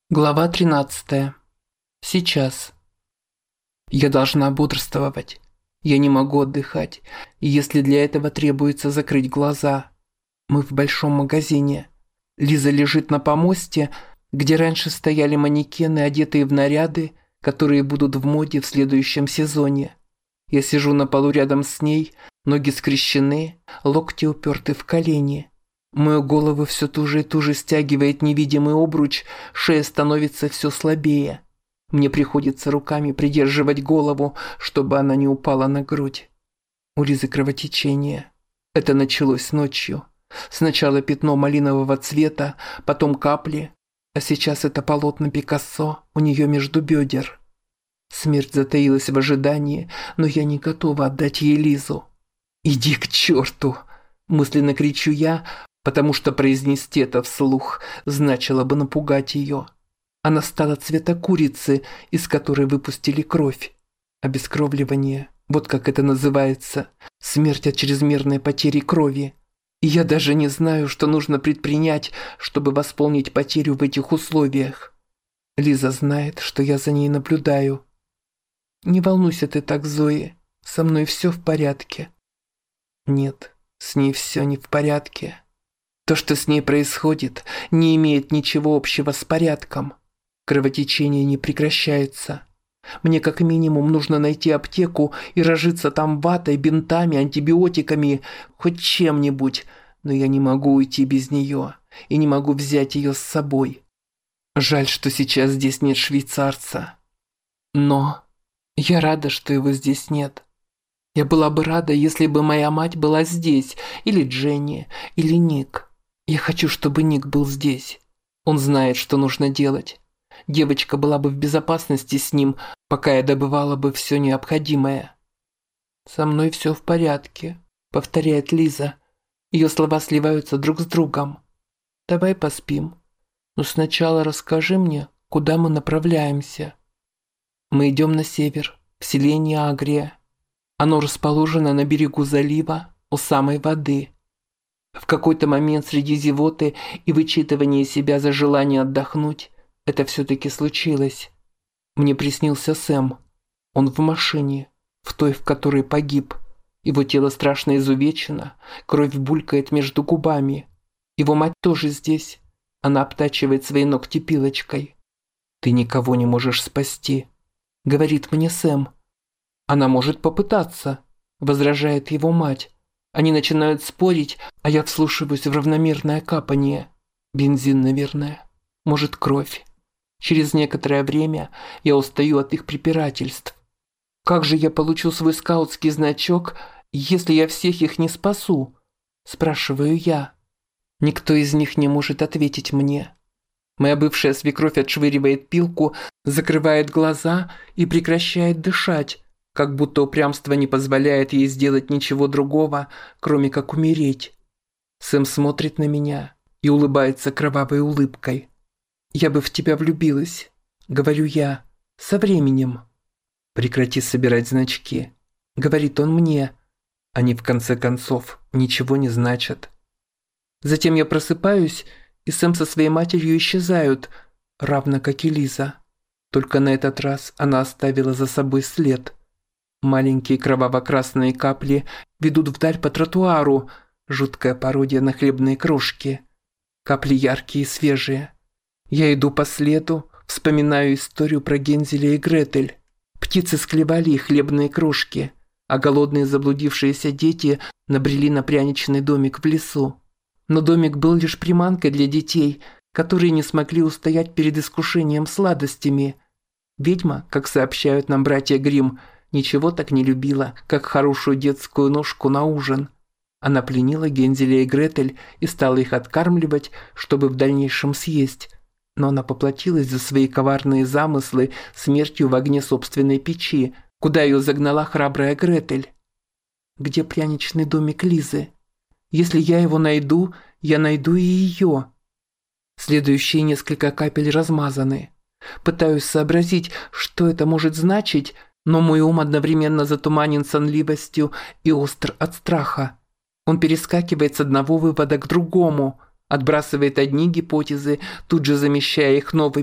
Глава 13. Сейчас. Я должна бодрствовать. Я не могу отдыхать, если для этого требуется закрыть глаза. Мы в большом магазине. Лиза лежит на помосте, где раньше стояли манекены, одетые в наряды, которые будут в моде в следующем сезоне. Я сижу на полу рядом с ней, ноги скрещены, локти уперты в колени. Мою голову все туже и туже стягивает невидимый обруч, шея становится все слабее. Мне приходится руками придерживать голову, чтобы она не упала на грудь. У Лизы кровотечение. Это началось ночью. Сначала пятно малинового цвета, потом капли, а сейчас это полотно Пикассо у нее между бедер. Смерть затаилась в ожидании, но я не готова отдать ей Лизу. «Иди к черту!» – мысленно кричу я, потому что произнести это вслух значило бы напугать ее. Она стала цвета курицы, из которой выпустили кровь. Обескровливание, вот как это называется, смерть от чрезмерной потери крови. И я даже не знаю, что нужно предпринять, чтобы восполнить потерю в этих условиях. Лиза знает, что я за ней наблюдаю. «Не волнуйся ты так, Зои, со мной все в порядке». Нет, с ней все не в порядке. То, что с ней происходит, не имеет ничего общего с порядком. Кровотечение не прекращается. Мне как минимум нужно найти аптеку и разжиться там ватой, бинтами, антибиотиками, хоть чем-нибудь, но я не могу уйти без нее и не могу взять ее с собой. Жаль, что сейчас здесь нет швейцарца. Но я рада, что его здесь нет. Я была бы рада, если бы моя мать была здесь, или Дженни, или Ник. Я хочу, чтобы Ник был здесь. Он знает, что нужно делать. Девочка была бы в безопасности с ним, пока я добывала бы все необходимое. «Со мной все в порядке», — повторяет Лиза. Ее слова сливаются друг с другом. «Давай поспим. Но сначала расскажи мне, куда мы направляемся». Мы идем на север, в селение Агрия. Оно расположено на берегу залива, у самой воды. В какой-то момент среди зевоты и вычитывания себя за желание отдохнуть это все-таки случилось. Мне приснился Сэм. Он в машине, в той, в которой погиб. Его тело страшно изувечено, кровь булькает между губами. Его мать тоже здесь. Она обтачивает свои ногти пилочкой. «Ты никого не можешь спасти», — говорит мне Сэм. «Она может попытаться», — возражает его мать. Они начинают спорить, а я вслушиваюсь в равномерное капание. Бензин, наверное. Может, кровь. Через некоторое время я устаю от их препирательств. Как же я получу свой скаутский значок, если я всех их не спасу? Спрашиваю я. Никто из них не может ответить мне. Моя бывшая свекровь отшвыривает пилку, закрывает глаза и прекращает дышать, как будто упрямство не позволяет ей сделать ничего другого, кроме как умереть. Сэм смотрит на меня и улыбается кровавой улыбкой. «Я бы в тебя влюбилась», — говорю я, — «со временем». «Прекрати собирать значки», — говорит он мне. Они, в конце концов, ничего не значат. Затем я просыпаюсь, и Сэм со своей матерью исчезают, равно как и Лиза. Только на этот раз она оставила за собой след. Маленькие кроваво-красные капли ведут вдаль по тротуару, жуткая пародия на хлебные крошки. Капли яркие и свежие. Я иду по следу, вспоминаю историю про Гензеля и Гретель. Птицы склевали их хлебные крошки, а голодные заблудившиеся дети набрели на пряничный домик в лесу. Но домик был лишь приманкой для детей, которые не смогли устоять перед искушением сладостями. Ведьма, как сообщают нам братья Гримм, ничего так не любила, как хорошую детскую ножку на ужин. Она пленила Гензеля и Гретель и стала их откармливать, чтобы в дальнейшем съесть. Но она поплатилась за свои коварные замыслы смертью в огне собственной печи, куда ее загнала храбрая Гретель. Где пряничный домик Лизы? Если я его найду, я найду и ее. Следующие несколько капель размазаны. Пытаюсь сообразить, что это может значить, но мой ум одновременно затуманен сонливостью и остр от страха. Он перескакивает с одного вывода к другому, отбрасывает одни гипотезы, тут же замещая их новыми.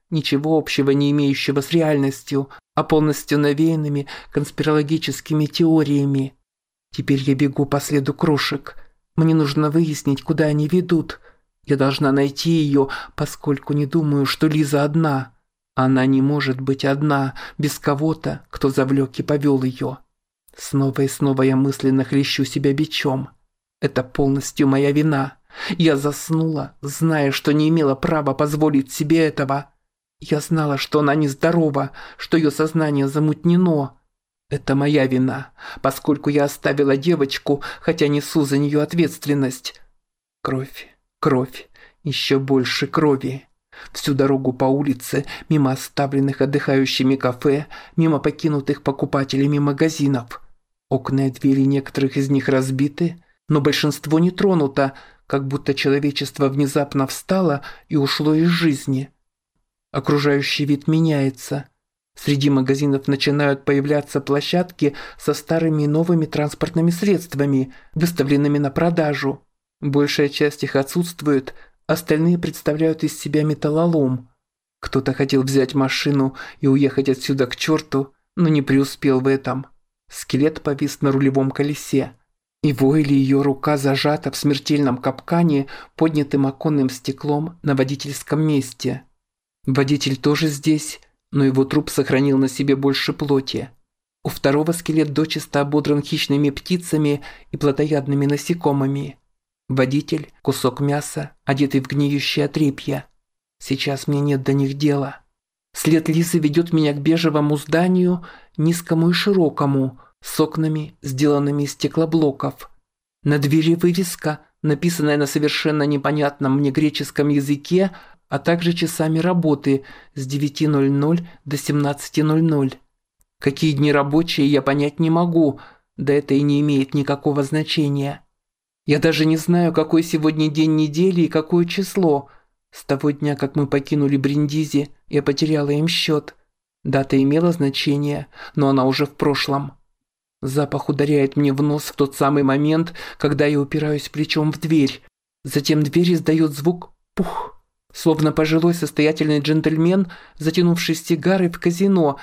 ничего общего не имеющего с реальностью, а полностью навеянными конспирологическими теориями. Теперь я бегу по следу крошек. Мне нужно выяснить, куда они ведут. Я должна найти ее, поскольку не думаю, что Лиза одна. Она не может быть одна, без кого-то, кто завлек и повел ее. Снова и снова я мысленно хлещу себя бичом. Это полностью моя вина. Я заснула, зная, что не имела права позволить себе этого. Я знала, что она нездорова, что ее сознание замутнено. Это моя вина, поскольку я оставила девочку, хотя несу за нее ответственность. Кровь, кровь, еще больше крови. Всю дорогу по улице, мимо оставленных отдыхающими кафе, мимо покинутых покупателями магазинов. Окна и двери некоторых из них разбиты, но большинство не тронуто, как будто человечество внезапно встало и ушло из жизни. Окружающий вид меняется. Среди магазинов начинают появляться площадки со старыми и новыми транспортными средствами, выставленными на продажу. Большая часть их отсутствует, остальные представляют из себя металлолом. Кто-то хотел взять машину и уехать отсюда к черту, но не преуспел в этом. Скелет повис на рулевом колесе. Его или ее рука зажата в смертельном капкане, поднятым оконным стеклом на водительском месте. Водитель тоже здесь, но его труп сохранил на себе больше плоти. У второго скелет дочисто ободран хищными птицами и плотоядными насекомыми. Водитель – кусок мяса, одетый в гниющее отрепье. Сейчас мне нет до них дела. След Лизы ведет меня к бежевому зданию, низкому и широкому, с окнами, сделанными из стеклоблоков. На двери вывеска, написанная на совершенно непонятном мне греческом языке, а также часами работы с 9:00 до 17:00. Какие дни рабочие, я понять не могу, да это и не имеет никакого значения. Я даже не знаю, какой сегодня день недели и какое число. С того дня, как мы покинули Бриндизи, я потеряла им счет. Дата имела значение, но она уже в прошлом. Запах ударяет мне в нос в тот самый момент, когда я упираюсь плечом в дверь. Затем дверь издает звук «пух», словно пожилой состоятельный джентльмен, затянувший сигарой в казино,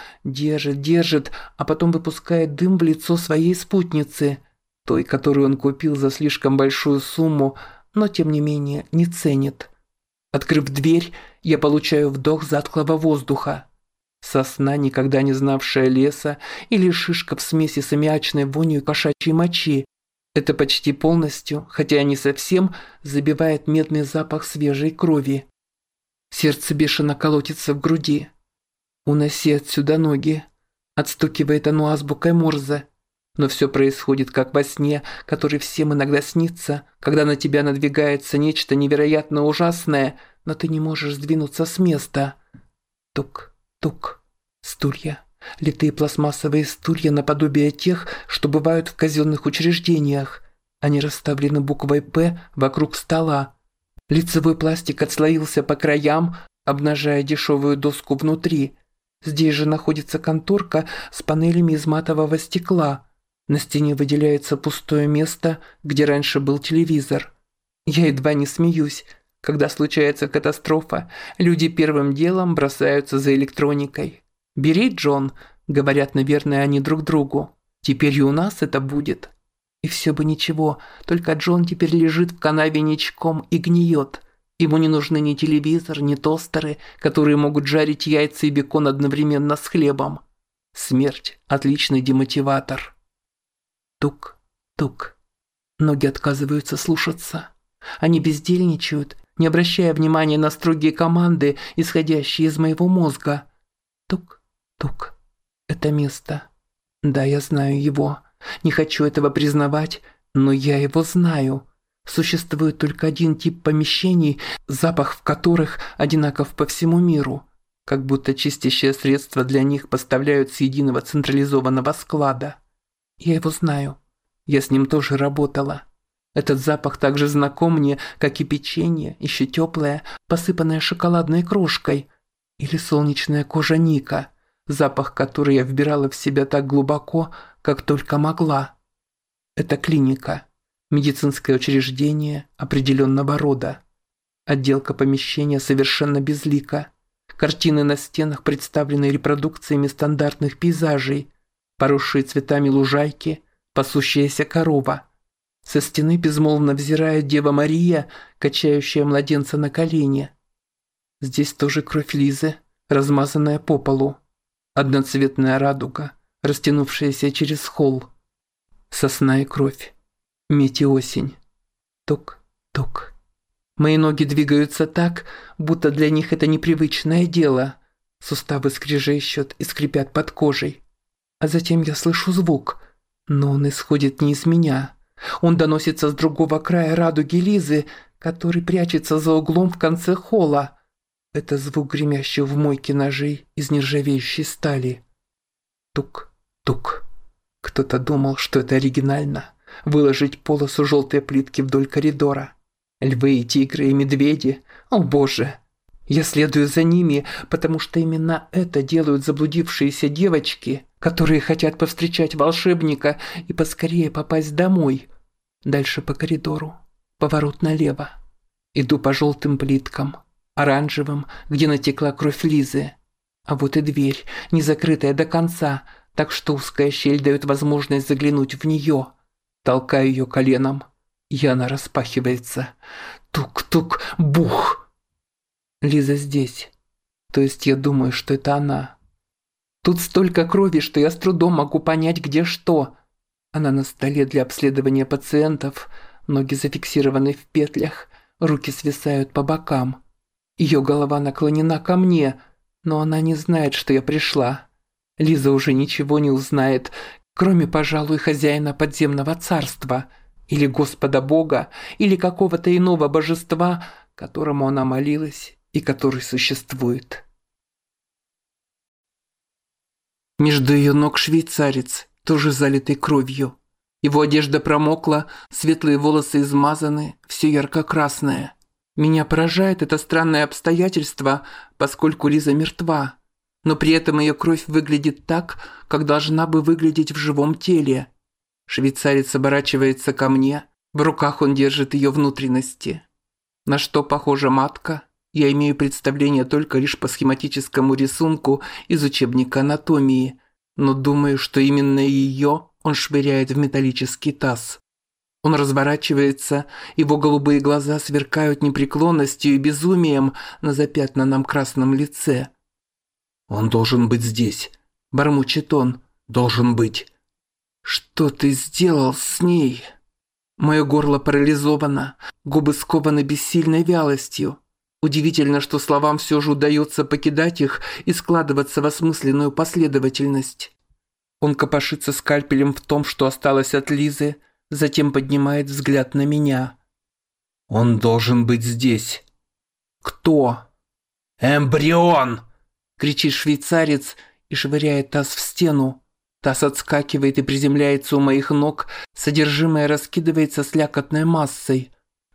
держит, а потом выпускает дым в лицо своей спутницы, той, которую он купил за слишком большую сумму, но тем не менее не ценит. Открыв дверь, я получаю вдох затхлого воздуха. Сосна, никогда не знавшая леса, или шишка в смеси с аммиачной вонью и кошачьей мочи. Это почти полностью, хотя и не совсем, забивает медный запах свежей крови. Сердце бешено колотится в груди. «Уноси отсюда ноги», – отстукивает оно азбукой Морзе. Но все происходит как во сне, который всем иногда снится, когда на тебя надвигается нечто невероятно ужасное, но ты не можешь сдвинуться с места. Тук, тук. Стулья. Литые пластмассовые стулья наподобие тех, что бывают в казенных учреждениях. Они расставлены буквой «П» вокруг стола. Лицевой пластик отслоился по краям, обнажая дешевую доску внутри. Здесь же находится конторка с панелями из матового стекла. На стене выделяется пустое место, где раньше был телевизор. Я едва не смеюсь. Когда случается катастрофа, люди первым делом бросаются за электроникой. «Бери, Джон», — говорят, наверное, они друг другу. «Теперь и у нас это будет». И все бы ничего, только Джон теперь лежит в канаве ничком и гниет. Ему не нужны ни телевизор, ни тостеры, которые могут жарить яйца и бекон одновременно с хлебом. Смерть – отличный демотиватор. Тук, тук. Ноги отказываются слушаться. Они бездельничают, не обращая внимания на строгие команды, исходящие из моего мозга. Тук, тук. Это место. Да, я знаю его. Не хочу этого признавать, но я его знаю. Существует только один тип помещений, запах в которых одинаков по всему миру. Как будто чистящее средство для них поставляют с единого централизованного склада. Я его знаю. Я с ним тоже работала. Этот запах так же знаком мне, как и печенье, еще теплое, посыпанное шоколадной крошкой. Или солнечная кожа Ника, запах которой я вбирала в себя так глубоко, как только могла. Это клиника, медицинское учреждение определенного рода. Отделка помещения совершенно безлика. Картины на стенах представлены репродукциями стандартных пейзажей. Поросшие цветами лужайки, пасущаяся корова. Со стены безмолвно взирает Дева Мария, качающая младенца на колене. Здесь тоже кровь Лизы, размазанная по полу. Одноцветная радуга, растянувшаяся через холл. Сосна и кровь. Медь и осень. Тук-тук. Мои ноги двигаются так, будто для них это непривычное дело. Суставы скрежещут и скрипят под кожей. А затем я слышу звук, но он исходит не из меня. Он доносится с другого края радуги Лизы, который прячется за углом в конце холла. Это звук гремящих в мойке ножей из нержавеющей стали. Тук-тук. Кто-то думал, что это оригинально. Выложить полосу желтой плитки вдоль коридора. Львы и тигры и медведи. О боже! Я следую за ними, потому что именно это делают заблудившиеся девочки, которые хотят повстречать волшебника и поскорее попасть домой. Дальше по коридору. Поворот налево. Иду по желтым плиткам. Оранжевым, где натекла кровь Лизы. А вот и дверь, не закрытая до конца, так что узкая щель дает возможность заглянуть в нее. Толкаю ее коленом, и она распахивается. Тук-тук, бух! Лиза здесь. То есть я думаю, что это она. Тут столько крови, что я с трудом могу понять, где что. Она на столе для обследования пациентов, ноги зафиксированы в петлях, руки свисают по бокам. Ее голова наклонена ко мне, но она не знает, что я пришла. Лиза уже ничего не узнает, кроме, пожалуй, хозяина подземного царства, или Господа Бога, или какого-то иного божества, которому она молилась и который существует. Между ее ног швейцарец, тоже залитый кровью. Его одежда промокла, светлые волосы измазаны, все ярко-красное. Меня поражает это странное обстоятельство, поскольку Лиза мертва. Но при этом ее кровь выглядит так, как должна бы выглядеть в живом теле. Швейцарец оборачивается ко мне, в руках он держит ее внутренности. На что похожа матка, я имею представление только лишь по схематическому рисунку из учебника анатомии, но думаю, что именно ее он швыряет в металлический таз. Он разворачивается, его голубые глаза сверкают непреклонностью и безумием на запятнанном красном лице. «Он должен быть здесь», – бормочет он, – «должен быть». «Что ты сделал с ней?» Мое горло парализовано, губы скованы бессильной вялостью. Удивительно, что словам все же удается покидать их и складываться в осмысленную последовательность. Он копошится скальпелем в том, что осталось от Лизы, затем поднимает взгляд на меня. «Он должен быть здесь». «Кто?» «Эмбрион!» – кричит швейцарец и швыряет таз в стену. Таз отскакивает и приземляется у моих ног, содержимое раскидывается слякотной массой.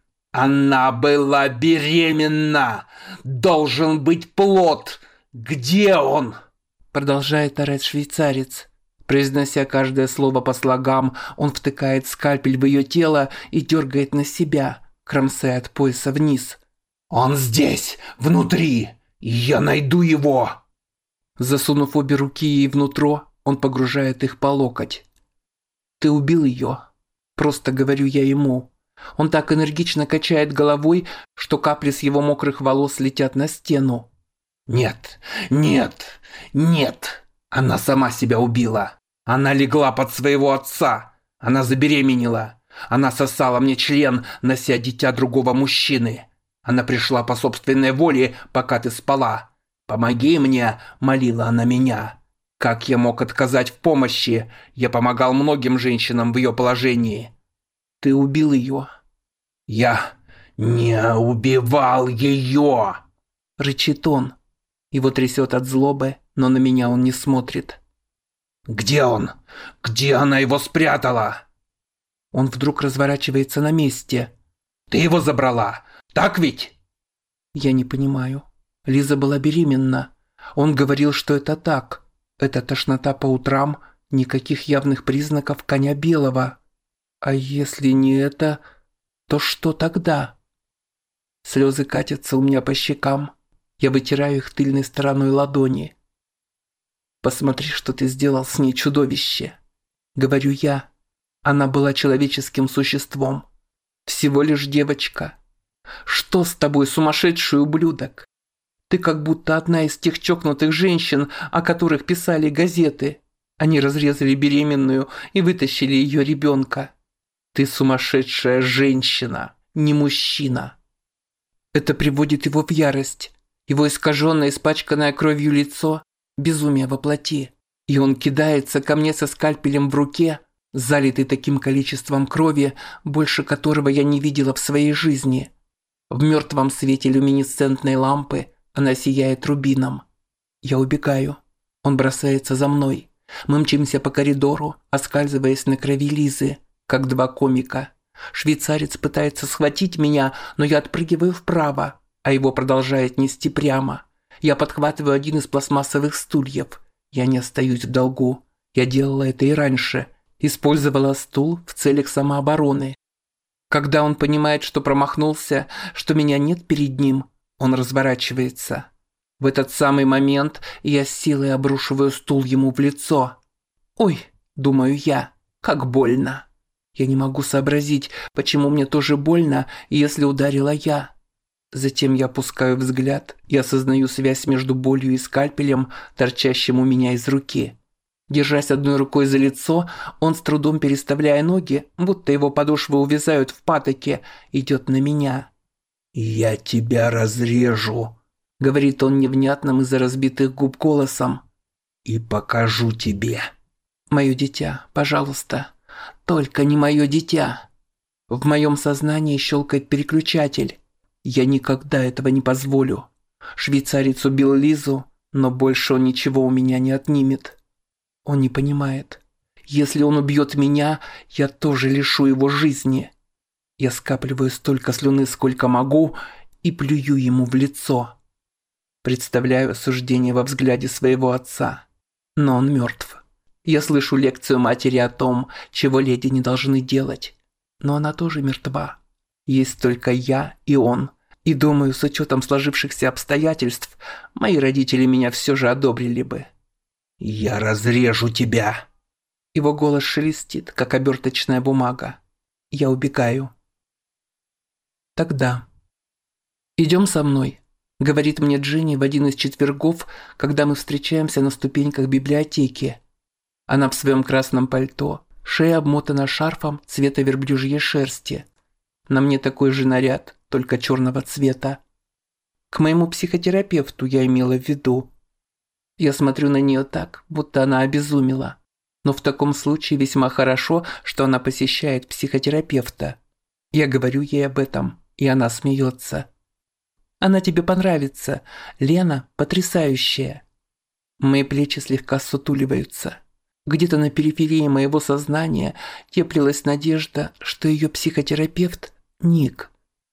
«Она была беременна! Должен быть плод! Где он?» Продолжает орать швейцарец. Произнося каждое слово по слогам, он втыкает скальпель в ее тело и дергает на себя, кромсая от пояса вниз. «Он здесь, внутри! Я найду его!» Засунув обе руки ей внутрь, он погружает их по локоть. «Ты убил ее?» Просто говорю я ему. Он так энергично качает головой, что капли с его мокрых волос летят на стену. «Нет, нет, нет! Она сама себя убила! Она легла под своего отца! Она забеременела! Она сосала мне член, нося дитя другого мужчины! Она пришла по собственной воле, пока ты спала! Помоги мне!» – молила она меня. Как я мог отказать в помощи? Я помогал многим женщинам в ее положении. Ты убил ее. Я не убивал ее, рычит он. Его трясет от злобы, но на меня он не смотрит. Где он? Где она его спрятала? Он вдруг разворачивается на месте. Ты его забрала, так ведь? Я не понимаю. Лиза была беременна. Он говорил, что это так. Это тошнота по утрам, никаких явных признаков коня белого. А если не это, то что тогда? Слезы катятся у меня по щекам. Я вытираю их тыльной стороной ладони. «Посмотри, что ты сделал с ней, чудовище!» Говорю я. Она была человеческим существом. Всего лишь девочка. Что с тобой, сумасшедший ублюдок? Ты как будто одна из тех чокнутых женщин, о которых писали газеты. Они разрезали беременную и вытащили ее ребенка. Ты сумасшедшая женщина, не мужчина. Это приводит его в ярость. Его искаженное, испачканное кровью лицо – безумие во плоти. И он кидается ко мне со скальпелем в руке, залитый таким количеством крови, больше которого я не видела в своей жизни. В мертвом свете люминесцентной лампы она сияет рубином. Я убегаю. Он бросается за мной. Мы мчимся по коридору, оскальзываясь на крови Лизы, как два комика. Швейцарец пытается схватить меня, но я отпрыгиваю вправо, а его продолжает нести прямо. Я подхватываю один из пластмассовых стульев. Я не остаюсь в долгу. Я делала это и раньше. Использовала стул в целях самообороны. Когда он понимает, что промахнулся, что меня нет перед ним, он разворачивается. В этот самый момент я с силой обрушиваю стул ему в лицо. «Ой», – думаю я, – «как больно». Я не могу сообразить, почему мне тоже больно, если ударила я. Затем я опускаю взгляд и осознаю связь между болью и скальпелем, торчащим у меня из руки. Держась одной рукой за лицо, он с трудом переставляя ноги, будто его подошвы увязают в патоке, идет на меня. «Я тебя разрежу», — говорит он невнятным из-за разбитых губ голосом. «И покажу тебе». «Мое дитя, пожалуйста, только не мое дитя». В моем сознании щелкает переключатель. Я никогда этого не позволю. Швейцарец убил Лизу, но больше он ничего у меня не отнимет. Он не понимает. Если он убьет меня, я тоже лишу его жизни. Я скапливаю столько слюны, сколько могу, и плюю ему в лицо. Представляю осуждение во взгляде своего отца. Но он мертв. Я слышу лекцию матери о том, чего леди не должны делать. Но она тоже мертва. Есть только я и он. И думаю, с учетом сложившихся обстоятельств, мои родители меня все же одобрили бы. «Я разрежу тебя!» Его голос шелестит, как оберточная бумага. Я убегаю. Тогда. «Идем со мной», — говорит мне Дженни в один из четвергов, когда мы встречаемся на ступеньках библиотеки. Она в своем красном пальто, шея обмотана шарфом цвета верблюжьей шерсти. На мне такой же наряд, только черного цвета. К моему психотерапевту я имела в виду. Я смотрю на нее так, будто она обезумела. Но в таком случае весьма хорошо, что она посещает психотерапевта. Я говорю ей об этом, и она смеется. «Она тебе понравится. Лена потрясающая». Мои плечи слегка сутуливаются. Где-то на периферии моего сознания теплилась надежда, что ее психотерапевт – Ник.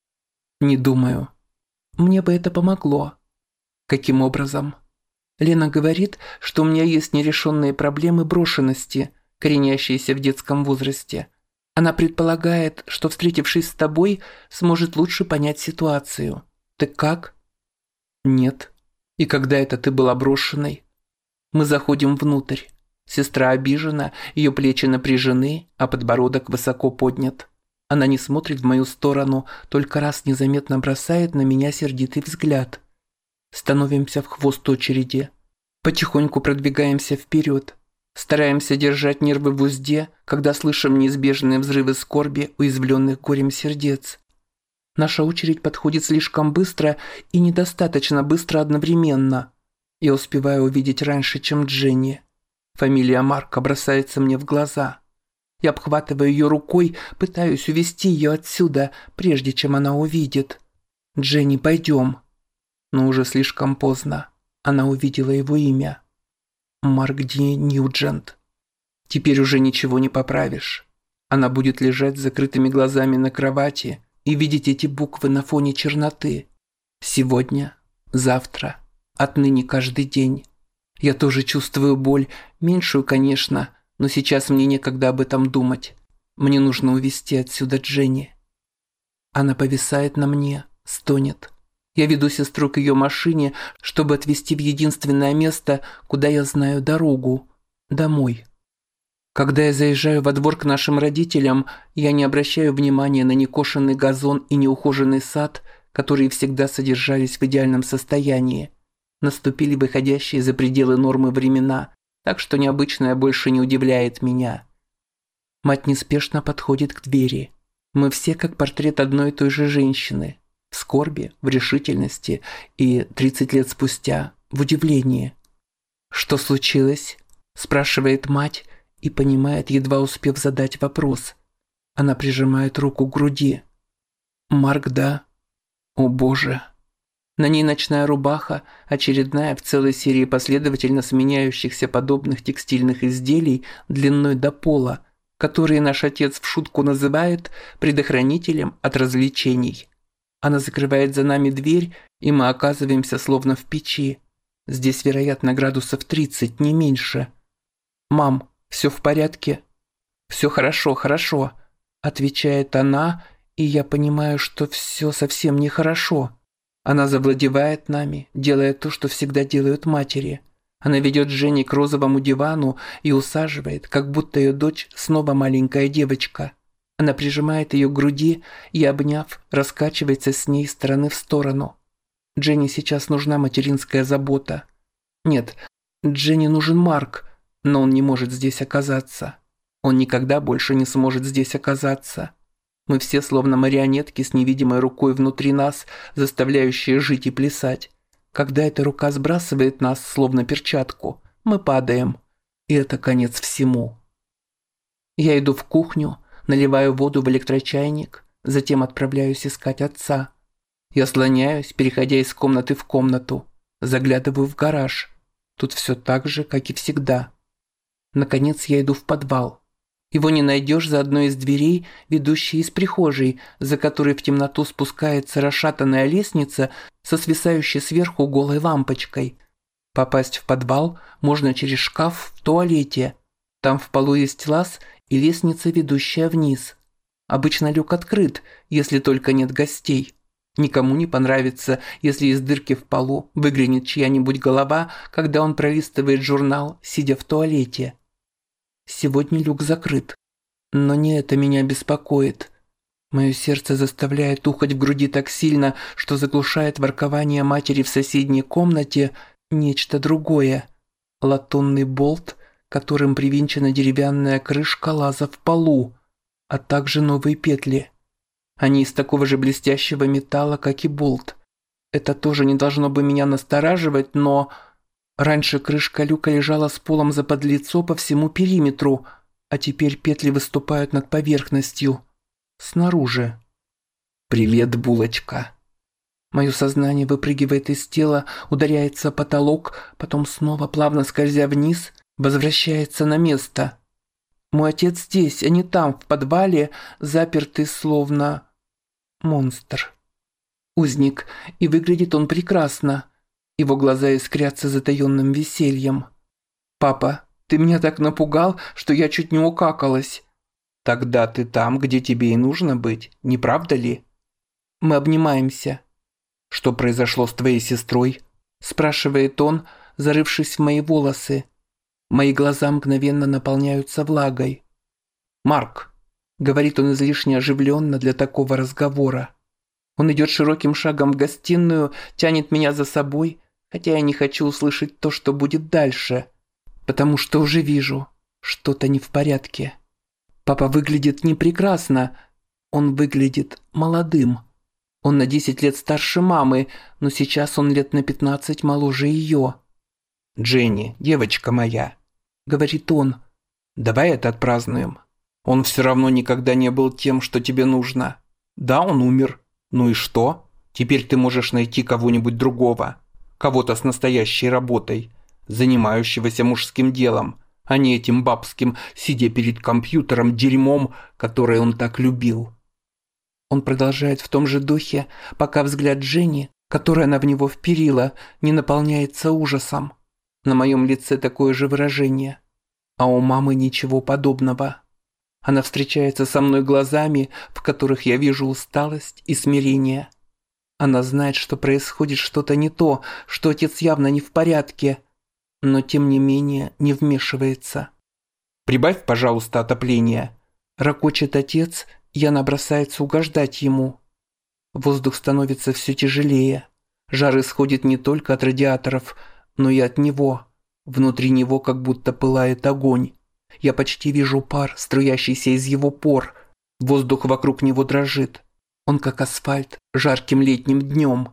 Не думаю. Мне бы это помогло. Каким образом? Лена говорит, что у меня есть нерешенные проблемы брошенности, коренящиеся в детском возрасте. Она предполагает, что, встретившись с тобой, сможет лучше понять ситуацию. Ты как? Нет. И когда это ты была брошенной? Мы заходим внутрь. Сестра обижена, ее плечи напряжены, а подбородок высоко поднят. Она не смотрит в мою сторону, только раз незаметно бросает на меня сердитый взгляд. Становимся в хвост очереди. Потихоньку продвигаемся вперед. Стараемся держать нервы в узде, когда слышим неизбежные взрывы скорби уязвленных горем сердец. Наша очередь подходит слишком быстро и недостаточно быстро одновременно. Я успеваю увидеть раньше, чем Дженни. Фамилия Марка бросается мне в глаза. Я обхватываю ее рукой, пытаюсь увести ее отсюда, прежде чем она увидит. «Дженни, пойдем». Но уже слишком поздно. Она увидела его имя. Марк Ди Ньюджент. Теперь уже ничего не поправишь. Она будет лежать с закрытыми глазами на кровати и видеть эти буквы на фоне черноты. Сегодня, завтра, отныне каждый день. Я тоже чувствую боль, меньшую, конечно, но сейчас мне некогда об этом думать. Мне нужно увезти отсюда Дженни. Она повисает на мне, стонет. Я веду сестру к ее машине, чтобы отвезти в единственное место, куда я знаю дорогу – домой. Когда я заезжаю во двор к нашим родителям, я не обращаю внимания на некошенный газон и неухоженный сад, которые всегда содержались в идеальном состоянии. Наступили выходящие за пределы нормы времена, так что необычное больше не удивляет меня. Мать неспешно подходит к двери. Мы все как портрет одной и той же женщины. В скорби, в решительности и 30 лет спустя в удивлении. «Что случилось?» – спрашивает мать и понимает, едва успев задать вопрос. Она прижимает руку к груди. «Марк, да? О боже!» На ней ночная рубаха, очередная в целой серии последовательно сменяющихся подобных текстильных изделий длиной до пола, которые наш отец в шутку называет предохранителем от развлечений. Она закрывает за нами дверь, и мы оказываемся словно в печи. Здесь, вероятно, градусов 30, не меньше. «Мам, все в порядке?» «Все хорошо, хорошо», – отвечает она, и я понимаю, что все совсем нехорошо. Она завладевает нами, делая то, что всегда делают матери. Она ведет Женю к розовому дивану и усаживает, как будто ее дочь снова маленькая девочка. Она прижимает ее к груди и, обняв, раскачивается с ней из стороны в сторону. Дженни сейчас нужна материнская забота. Нет, Дженни нужен Марк, но он не может здесь оказаться. Он никогда больше не сможет здесь оказаться. Мы все словно марионетки с невидимой рукой внутри нас, заставляющие жить и плясать. Когда эта рука сбрасывает нас, словно перчатку, мы падаем. И это конец всему. Я иду в кухню, наливаю воду в электрочайник, затем отправляюсь искать отца. Я слоняюсь, переходя из комнаты в комнату, заглядываю в гараж. Тут все так же, как и всегда. Наконец я иду в подвал. Его не найдешь за одной из дверей, ведущей из прихожей, за которой в темноту спускается расшатанная лестница со свисающей сверху голой лампочкой. Попасть в подвал можно через шкаф в туалете. Там в полу есть лаз и лестница, ведущая вниз. Обычно люк открыт, если только нет гостей. Никому не понравится, если из дырки в полу выглянет чья-нибудь голова, когда он пролистывает журнал, сидя в туалете. Сегодня люк закрыт. Но не это меня беспокоит. Мое сердце заставляет ухать в груди так сильно, что заглушает воркование матери в соседней комнате нечто другое. Латунный болт, которым привинчена деревянная крышка лаза в полу, а также новые петли. Они из такого же блестящего металла, как и болт. Это тоже не должно бы меня настораживать, но... Раньше крышка люка лежала с полом заподлицо по всему периметру, а теперь петли выступают над поверхностью. Снаружи. «Привет, булочка». Мое сознание выпрыгивает из тела, ударяется о потолок, потом снова, плавно скользя вниз, возвращается на место. Мой отец здесь, а не там, в подвале, запертый словно... монстр. Узник, и выглядит он прекрасно. Его глаза искрятся затаённым весельем. «Папа, ты меня так напугал, что я чуть не укакалась». «Тогда ты там, где тебе и нужно быть, не правда ли?» Мы обнимаемся. «Что произошло с твоей сестрой?» – спрашивает он, зарывшись в мои волосы. Мои глаза мгновенно наполняются влагой. «Марк», – говорит он излишне оживленно для такого разговора. Он идет широким шагом в гостиную, тянет меня за собой, хотя я не хочу услышать то, что будет дальше, потому что уже вижу, что-то не в порядке. Папа выглядит не прекрасно, он выглядит молодым. Он на 10 лет старше мамы, но сейчас он лет на 15 моложе ее. «Дженни, девочка моя», — говорит он, — «давай это отпразднуем. Он все равно никогда не был тем, что тебе нужно. Да, он умер. Ну и что? Теперь ты можешь найти кого-нибудь другого, кого-то с настоящей работой, занимающегося мужским делом, а не этим бабским, сидя перед компьютером, дерьмом, которое он так любил». Он продолжает в том же духе, пока взгляд Жени, который она в него вперила, не наполняется ужасом. На моем лице такое же выражение, а у мамы ничего подобного. Она встречается со мной глазами, в которых я вижу усталость и смирение. Она знает, что происходит что-то не то, что отец явно не в порядке, но тем не менее не вмешивается. «Прибавь, пожалуйста, отопление», – ракочет отец, и она бросается угождать ему. Воздух становится все тяжелее. Жар исходит не только от радиаторов, но и от него. Внутри него как будто пылает огонь. Я почти вижу пар, струящийся из его пор. Воздух вокруг него дрожит. Он как асфальт жарким летним днем.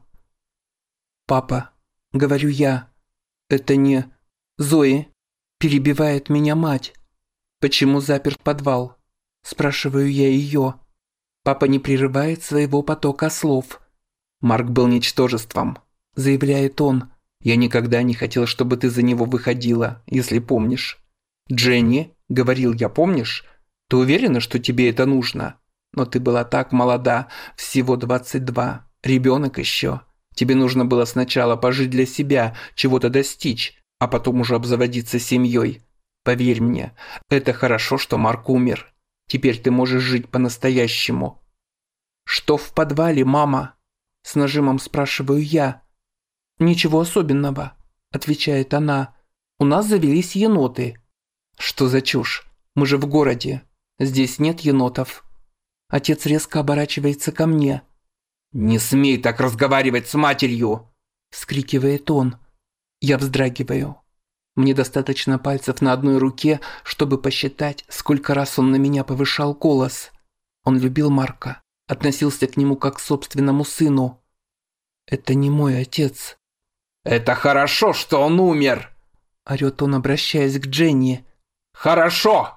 «Папа», — говорю я, — «это не...» «Зои», — перебивает меня мать. «Почему заперт подвал?» — спрашиваю я ее. Папа не прерывает своего потока слов. «Марк был ничтожеством», — заявляет он. «Я никогда не хотел, чтобы ты за него выходила, если помнишь». «Дженни», — говорил я, помнишь? «Ты уверена, что тебе это нужно? Но ты была так молода, всего 22, ребенок еще. Тебе нужно было сначала пожить для себя, чего-то достичь, а потом уже обзаводиться семьей. Поверь мне, это хорошо, что Марк умер. Теперь ты можешь жить по-настоящему». «Что в подвале, мама?» – с нажимом спрашиваю я. «Ничего особенного», – отвечает она. «У нас завелись еноты». «Что за чушь? Мы же в городе. Здесь нет енотов». Отец резко оборачивается ко мне. «Не смей так разговаривать с матерью!» – вскрикивает он. Я вздрагиваю. Мне достаточно пальцев на одной руке, чтобы посчитать, сколько раз он на меня повышал голос. Он любил Марка, относился к нему как к собственному сыну. «Это не мой отец». «Это хорошо, что он умер!» – орет он, обращаясь к Дженни. «Хорошо!»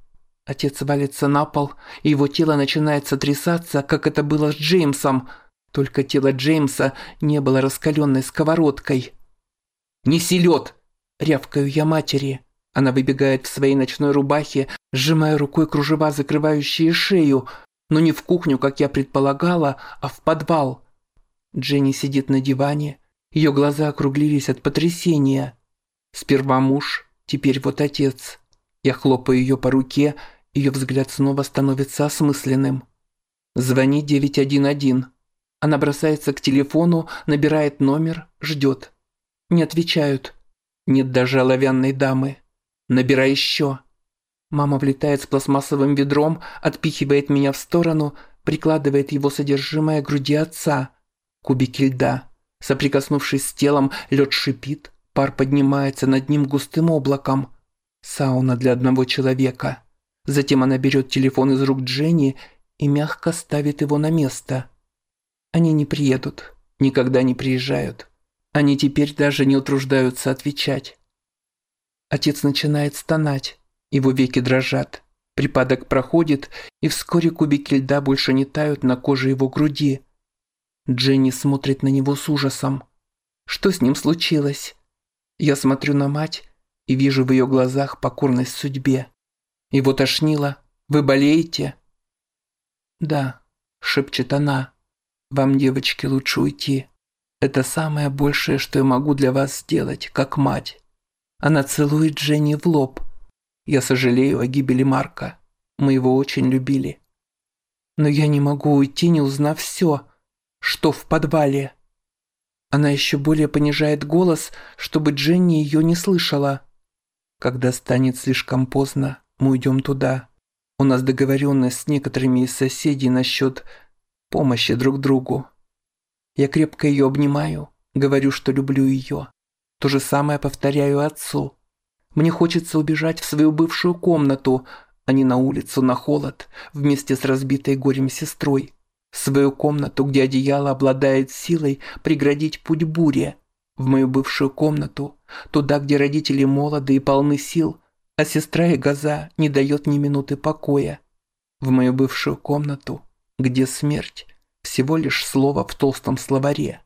Отец валится на пол, и его тело начинает сотрясаться, как это было с Джеймсом. Только тело Джеймса не было раскаленной сковородкой. «Неси лед!» – рявкаю я матери. Она выбегает в своей ночной рубахе, сжимая рукой кружева, закрывающие шею, но не в кухню, как я предполагала, а в подвал. Дженни сидит на диване, ее глаза округлились от потрясения. Сперва муж, теперь вот отец. Я хлопаю ее по руке, ее взгляд снова становится осмысленным. «Звони 911». Она бросается к телефону, набирает номер, ждет. Не отвечают. Нет даже оловянной дамы. «Набирай еще». Мама влетает с пластмассовым ведром, отпихивает меня в сторону, прикладывает его содержимое к груди отца. Кубики льда. Соприкоснувшись с телом, лед шипит, пар поднимается над ним густым облаком. Сауна для одного человека. Затем она берет телефон из рук Дженни и мягко ставит его на место. Они не приедут, никогда не приезжают. Они теперь даже не утруждаются отвечать. Отец начинает стонать, его веки дрожат. Припадок проходит, и вскоре кубики льда больше не тают на коже его груди. Дженни смотрит на него с ужасом. Что с ним случилось? Я смотрю на мать и вижу в ее глазах покорность судьбе. Его тошнило. «Вы болеете?» «Да», – шепчет она. «Вам, девочки, лучше уйти. Это самое большее, что я могу для вас сделать, как мать». Она целует Дженни в лоб. Я сожалею о гибели Марка. Мы его очень любили. Но я не могу уйти, не узнав все. Что в подвале? Она еще более понижает голос, чтобы Дженни ее не слышала. Когда станет слишком поздно, мы уйдем туда. У нас договоренность с некоторыми из соседей насчет помощи друг другу. Я крепко ее обнимаю, говорю, что люблю ее. То же самое повторяю отцу. Мне хочется убежать в свою бывшую комнату, а не на улицу, на холод, вместе с разбитой горем сестрой. В свою комнату, где одеяло обладает силой преградить путь буре. В мою бывшую комнату, туда, где родители молоды и полны сил, а сестра и Газа не дает ни минуты покоя. В мою бывшую комнату, где смерть – всего лишь слово в толстом словаре.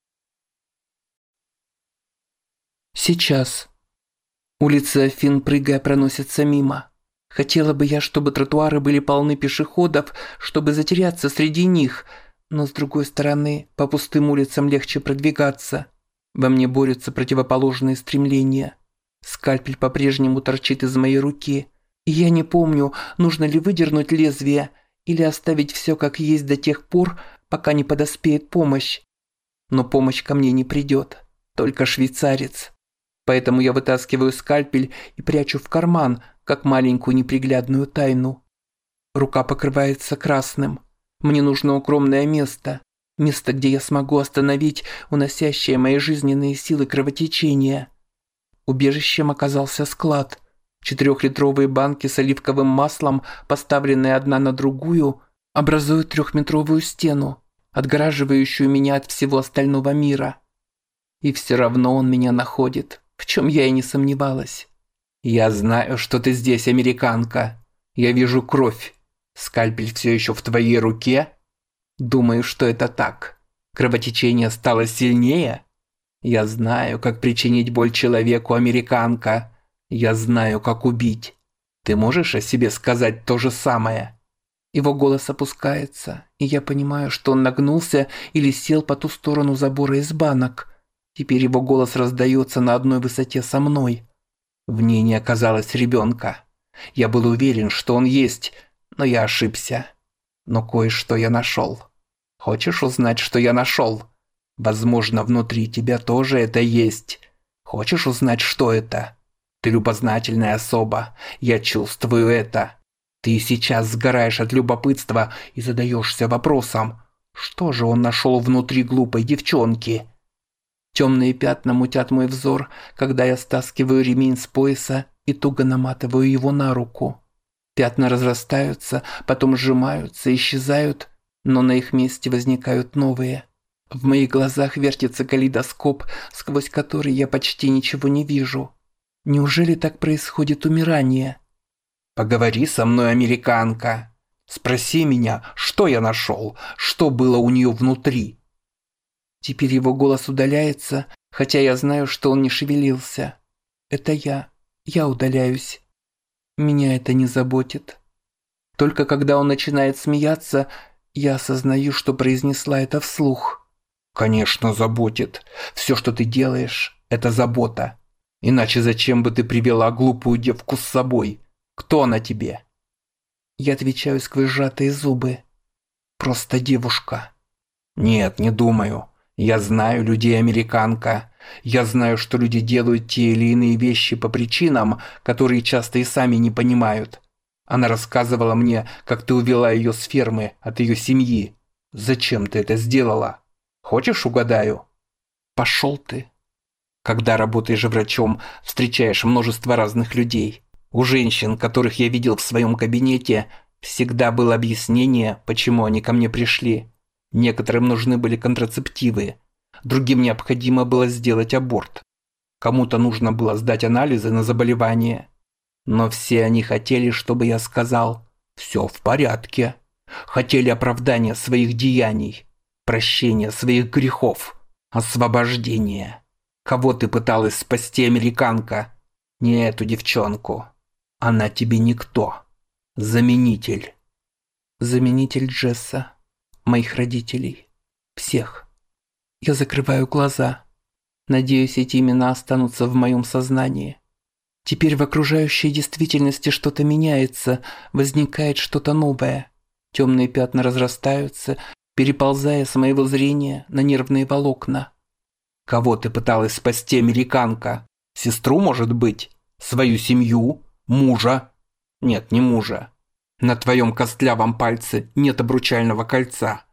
Сейчас. Улица Афин, прыгая, проносится мимо. Хотела бы я, чтобы тротуары были полны пешеходов, чтобы затеряться среди них, но с другой стороны, по пустым улицам легче продвигаться. Во мне борются противоположные стремления. Скальпель по-прежнему торчит из моей руки, и я не помню, нужно ли выдернуть лезвие или оставить все как есть до тех пор, пока не подоспеет помощь. Но помощь ко мне не придет, только швейцарец. Поэтому я вытаскиваю скальпель и прячу в карман, как маленькую неприглядную тайну. Рука покрывается красным. Мне нужно укромное место. Место, где я смогу остановить уносящее мои жизненные силы кровотечение. Убежищем оказался склад. 4-литровые банки с оливковым маслом, поставленные одна на другую, образуют 3-метровую стену, отгораживающую меня от всего остального мира. И все равно он меня находит, в чем я и не сомневалась. «Я знаю, что ты здесь, американка. Я вижу кровь. Скальпель все еще в твоей руке?» «Думаю, что это так. Кровотечение стало сильнее?» «Я знаю, как причинить боль человеку, американка. Я знаю, как убить. Ты можешь о себе сказать то же самое?» Его голос опускается, и я понимаю, что он нагнулся или сел по ту сторону забора из банок. Теперь его голос раздается на одной высоте со мной. В ней не оказалось ребенка. Я был уверен, что он есть, но я ошибся. Но кое-что я нашел. Хочешь узнать, что я нашел? Возможно, внутри тебя тоже это есть. Хочешь узнать, что это? Ты любознательная особа. Я чувствую это. Ты сейчас сгораешь от любопытства и задаешься вопросом, что же он нашел внутри глупой девчонки? Темные пятна мутят мой взор, когда я стаскиваю ремень с пояса и туго наматываю его на руку. Пятна разрастаются, потом сжимаются, исчезают, но на их месте возникают новые. В моих глазах вертится калейдоскоп, сквозь который я почти ничего не вижу. Неужели так происходит умирание? «Поговори со мной, американка. Спроси меня, что я нашел, что было у нее внутри». Теперь его голос удаляется, хотя я знаю, что он не шевелился. Это я удаляюсь. Меня это не заботит. Только когда он начинает смеяться, я осознаю, что произнесла это вслух. «Конечно, заботит. Все, что ты делаешь, это забота. Иначе зачем бы ты привела глупую девку с собой? Кто она тебе?» Я отвечаю сквозь сжатые зубы. «Просто девушка». «Нет, не думаю. Я знаю людей, американка. Я знаю, что люди делают те или иные вещи по причинам, которые часто и сами не понимают. Она рассказывала мне, как ты увела ее с фермы от ее семьи. Зачем ты это сделала? Хочешь, угадаю?» «Пошел ты». Когда работаешь врачом, встречаешь множество разных людей. У женщин, которых я видел в своем кабинете, всегда было объяснение, почему они ко мне пришли. Некоторым нужны были контрацептивы, другим необходимо было сделать аборт. Кому-то нужно было сдать анализы на заболевание. Но все они хотели, чтобы я сказал «все в порядке». Хотели оправдания своих деяний, прощения своих грехов, освобождения. Кого ты пыталась спасти, американка? Не эту девчонку. Она тебе никто. Заменитель. Заменитель Джесса. Моих родителей. Всех. Я закрываю глаза. Надеюсь, эти имена останутся в моем сознании. Теперь в окружающей действительности что-то меняется, возникает что-то новое. Темные пятна разрастаются, переползая с моего зрения на нервные волокна. Кого ты пыталась спасти, американка? Сестру, может быть? Свою семью? Мужа? Нет, не мужа. На твоем костлявом пальце нет обручального кольца.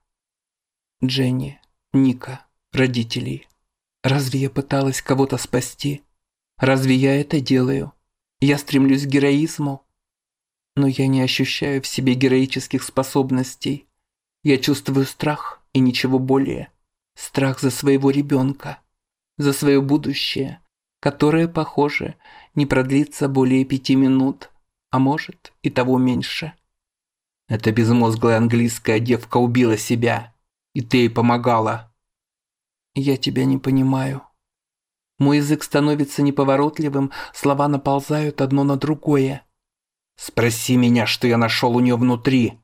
Дженни, Ника, родителей. Разве я пыталась кого-то спасти? Разве я это делаю? Я стремлюсь к героизму. Но я не ощущаю в себе героических способностей. Я чувствую страх и ничего более. Страх за своего ребенка. За свое будущее, которое, похоже, не продлится более 5 минут, а может и того меньше. Эта безмозглая английская девка убила себя, и ты ей помогала. Я тебя не понимаю. Мой язык становится неповоротливым, слова наползают одно на другое. Спроси меня, что я нашел у нее внутри.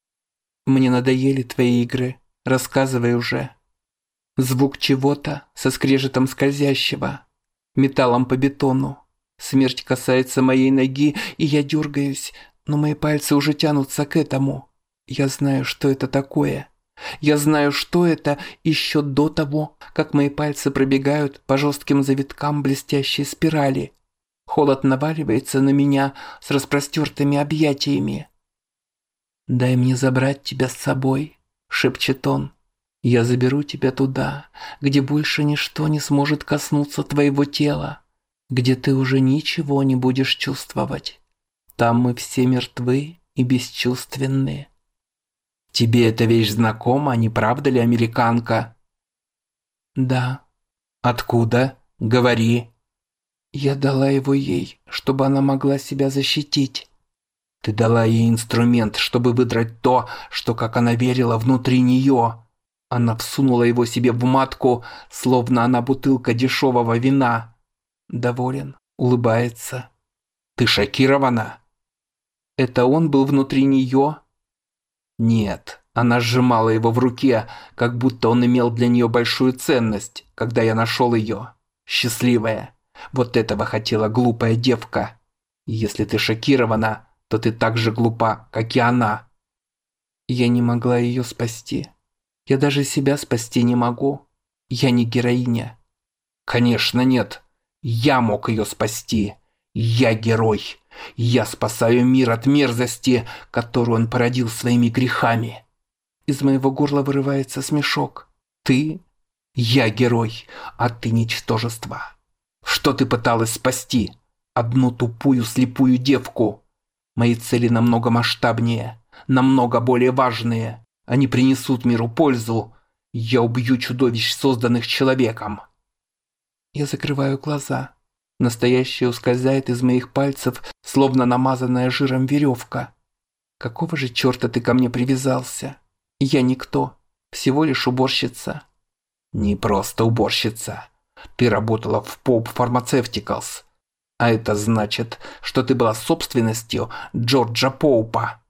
Мне надоели твои игры, рассказывай уже. Звук чего-то со скрежетом скользящего, металлом по бетону. Смерть касается моей ноги, и я дергаюсь, но мои пальцы уже тянутся к этому. Я знаю, что это такое. Я знаю, что это еще до того, как мои пальцы пробегают по жестким завиткам блестящей спирали. Холод наваливается на меня с распростертыми объятиями. «Дай мне забрать тебя с собой», — шепчет он. «Я заберу тебя туда, где больше ничто не сможет коснуться твоего тела, где ты уже ничего не будешь чувствовать. Там мы все мертвы и бесчувственные». «Тебе эта вещь знакома, не правда ли, американка?» «Да». «Откуда? Говори». «Я дала его ей, чтобы она могла себя защитить». «Ты дала ей инструмент, чтобы выдрать то, что, как она верила, внутри нее». Она всунула его себе в матку, словно она бутылка дешевого вина. Доволен, улыбается. «Ты шокирована?» «Это он был внутри нее?» «Нет, она сжимала его в руке, как будто он имел для нее большую ценность, когда я нашел ее. Счастливая. Вот этого хотела глупая девка. Если ты шокирована, то ты так же глупа, как и она». «Я не могла ее спасти. Я даже себя спасти не могу. Я не героиня». «Конечно нет. Я мог ее спасти. Я герой. Я спасаю мир от мерзости, которую он породил своими грехами». Из моего горла вырывается смешок. «Ты? Я герой, а ты ничтожество. Что ты пыталась спасти? Одну тупую слепую девку. Мои цели намного масштабнее, намного более важные. Они принесут миру пользу. Я убью чудовищ, созданных человеком». Я закрываю глаза. Настоящее ускользает из моих пальцев, словно намазанная жиром веревка. Какого же черта ты ко мне привязался? Я никто, всего лишь уборщица. Не просто уборщица. Ты работала в Pope Pharmaceuticals. А это значит, что ты была собственностью Джорджа Поупа.